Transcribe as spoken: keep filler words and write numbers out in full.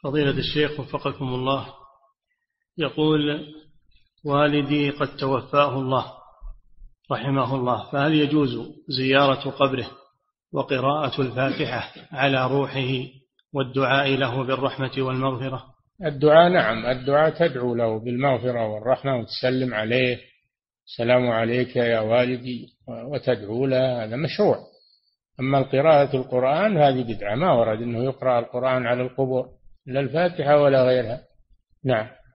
فضيلة الشيخ وفقكم الله، يقول والدي قد توفاه الله رحمه الله، فهل يجوز زيارة قبره وقراءة الفاتحة على روحه والدعاء له بالرحمة والمغفرة؟ الدعاء نعم، الدعاء تدعو له بالمغفرة والرحمة وتسلم عليه، السلام عليك يا والدي، وتدعو له، هذا مشروع. أما قراءة القرآن هذه بدعة، ما ورد أنه يقرأ القرآن على القبور، لا الفاتحة ولا غيرها. نعم.